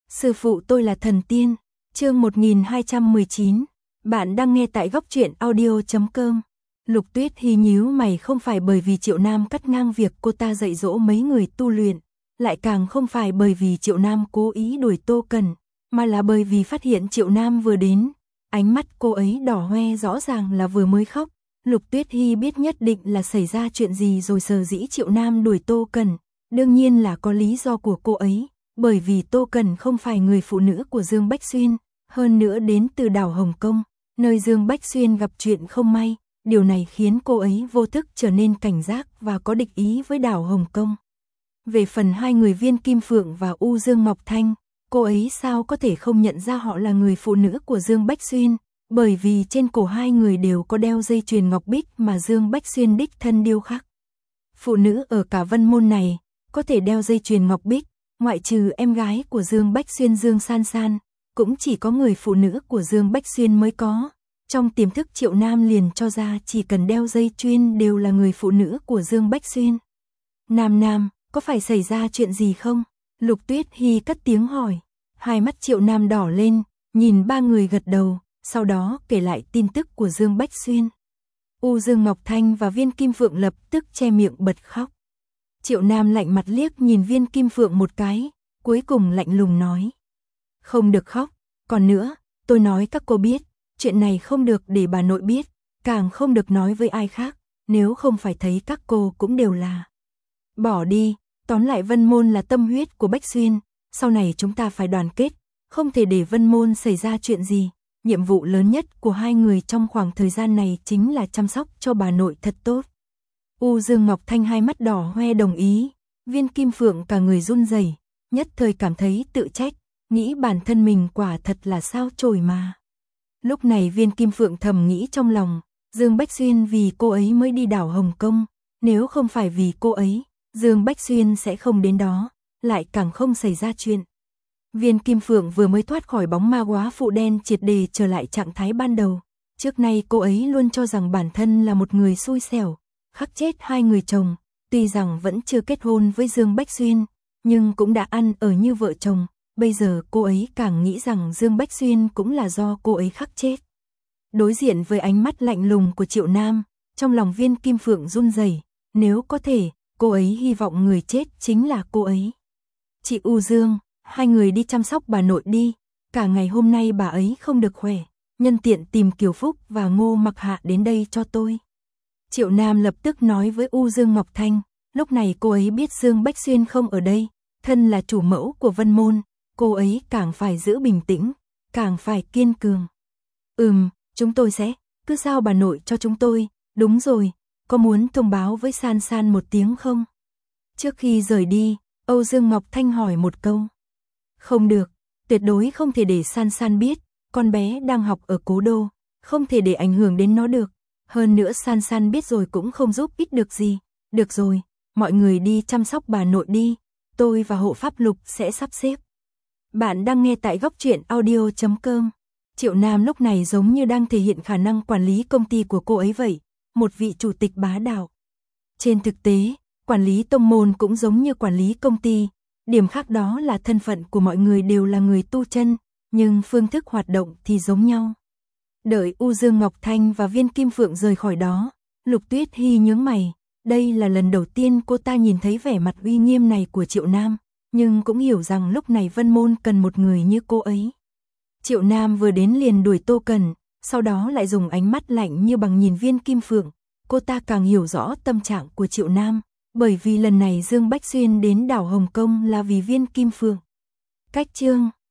Sư phụ tôi là thần tiên. Chương 1219. Bạn đang nghe tại góc truyện audio.com. Lục Tuyết Hy nhíu mày, không phải bởi vì Triệu Nam cắt ngang việc cô ta dạy dỗ mấy người tu luyện, lại càng không phải bởi vì Triệu Nam cố ý đuổi Tô Cần, mà là bởi vì phát hiện Triệu Nam vừa đến, ánh mắt cô ấy đỏ hoe, rõ ràng là vừa mới khóc. Lục Tuyết Hy biết nhất định là xảy ra chuyện gì rồi, sở dĩ Triệu Nam đuổi Tô Cần, đương nhiên là có lý do của cô ấy, bởi vì Tô Cần không phải người phụ nữ của Dương Bách Xuyên, hơn nữa đến từ đảo Hồng Kông, nơi Dương Bách Xuyên gặp chuyện không may, điều này khiến cô ấy vô thức trở nên cảnh giác và có địch ý với đảo Hồng Kông. Về phần hai người Viên Kim Phượng và U Dương Ngọc Thanh, cô ấy sao có thể không nhận ra họ là người phụ nữ của Dương Bách Xuyên, bởi vì trên cổ hai người đều có đeo dây chuyền ngọc bích mà Dương Bách Xuyên đích thân điêu khắc. Phụ nữ ở cả Vân Môn này có thể đeo dây chuyền ngọc bích, ngoại trừ em gái của Dương Bách Xuyên Dương San San, cũng chỉ có người phụ nữ của Dương Bách Xuyên mới có. Trong tiềm thức Triệu Nam liền cho ra chỉ cần đeo dây chuyền đều là người phụ nữ của Dương Bách Xuyên. Nam, có phải xảy ra chuyện gì không? Lục Tuyết Hy cất tiếng hỏi. Hai mắt Triệu Nam đỏ lên, nhìn ba người gật đầu, sau đó kể lại tin tức của Dương Bách Xuyên. U Dương Ngọc Thanh và Viên Kim Phượng lập tức che miệng bật khóc. Triệu Nam lạnh mặt liếc nhìn Viên Kim Phượng một cái, cuối cùng lạnh lùng nói. Không được khóc, còn nữa, tôi nói các cô biết, chuyện này không được để bà nội biết, càng không được nói với ai khác, nếu không phải thấy các cô cũng đều là. Bỏ đi, tóm lại Vân Môn là tâm huyết của Bách Xuyên, sau này chúng ta phải đoàn kết, không thể để Vân Môn xảy ra chuyện gì. Nhiệm vụ lớn nhất của hai người trong khoảng thời gian này chính là chăm sóc cho bà nội thật tốt. U Dương Ngọc Thanh hai mắt đỏ hoe đồng ý, Viên Kim Phượng cả người run rẩy, nhất thời cảm thấy tự trách, nghĩ bản thân mình quả thật là sao chổi mà. Lúc này Viên Kim Phượng thầm nghĩ trong lòng, Dương Bách Xuyên vì cô ấy mới đi đảo Hồng Kông, nếu không phải vì cô ấy, Dương Bách Xuyên sẽ không đến đó, lại càng không xảy ra chuyện. Viên Kim Phượng vừa mới thoát khỏi bóng ma góa phụ đen, triệt để trở lại trạng thái ban đầu. Trước nay cô ấy luôn cho rằng bản thân là một người xui xẻo, khắc chết hai người chồng, tuy rằng vẫn chưa kết hôn với Dương Bách Xuyên, nhưng cũng đã ăn ở như vợ chồng. Bây giờ cô ấy càng nghĩ rằng Dương Bách Xuyên cũng là do cô ấy khắc chết. Đối diện với ánh mắt lạnh lùng của Triệu Nam, trong lòng Viên Kim Phượng run rẩy, nếu có thể, cô ấy hy vọng người chết chính là cô ấy. Chị U Dương, hai người đi chăm sóc bà nội đi, cả ngày hôm nay bà ấy không được khỏe, nhân tiện tìm Kiều Phúc và Ngô Mặc Hạ đến đây cho tôi. Triệu Nam lập tức nói với U Dương Ngọc Thanh, lúc này cô ấy biết Dương Bách Xuyên không ở đây, thân là chủ mẫu của Vân Môn, cô ấy càng phải giữ bình tĩnh, càng phải kiên cường. Chúng tôi sẽ, cứ giao bà nội cho chúng tôi, đúng rồi, có muốn thông báo với San San một tiếng không? Trước khi rời đi, Âu Dương Ngọc Thanh hỏi một câu. Không được, tuyệt đối không thể để San San biết, con bé đang học ở Cố Đô, không thể để ảnh hưởng đến nó được. Hơn nữa San San biết rồi cũng không giúp ích được gì. Được rồi, mọi người đi chăm sóc bà nội đi, tôi và hộ pháp Lục sẽ sắp xếp. Bạn đang nghe tại góc truyện audio.com. Triệu Nam lúc này giống như đang thể hiện khả năng quản lý công ty của cô ấy vậy, một vị chủ tịch bá đạo. Trên thực tế, quản lý tông môn cũng giống như quản lý công ty, điểm khác đó là thân phận của mọi người đều là người tu chân, nhưng phương thức hoạt động thì giống nhau. Đợi U Dương Ngọc Thanh và Viên Kim Phượng rời khỏi đó, Lục Tuyết Hy nhướng mày, đây là lần đầu tiên cô ta nhìn thấy vẻ mặt uy nghiêm này của Triệu Nam, nhưng cũng hiểu rằng lúc này Vân Môn cần một người như cô ấy. Triệu Nam vừa đến liền đuổi Tô Cần, sau đó lại dùng ánh mắt lạnh như bằng nhìn Viên Kim Phượng, cô ta càng hiểu rõ tâm trạng của Triệu Nam, bởi vì lần này Dương Bách Xuyên đến đảo Hồng Kông là vì Viên Kim Phượng. Cách chương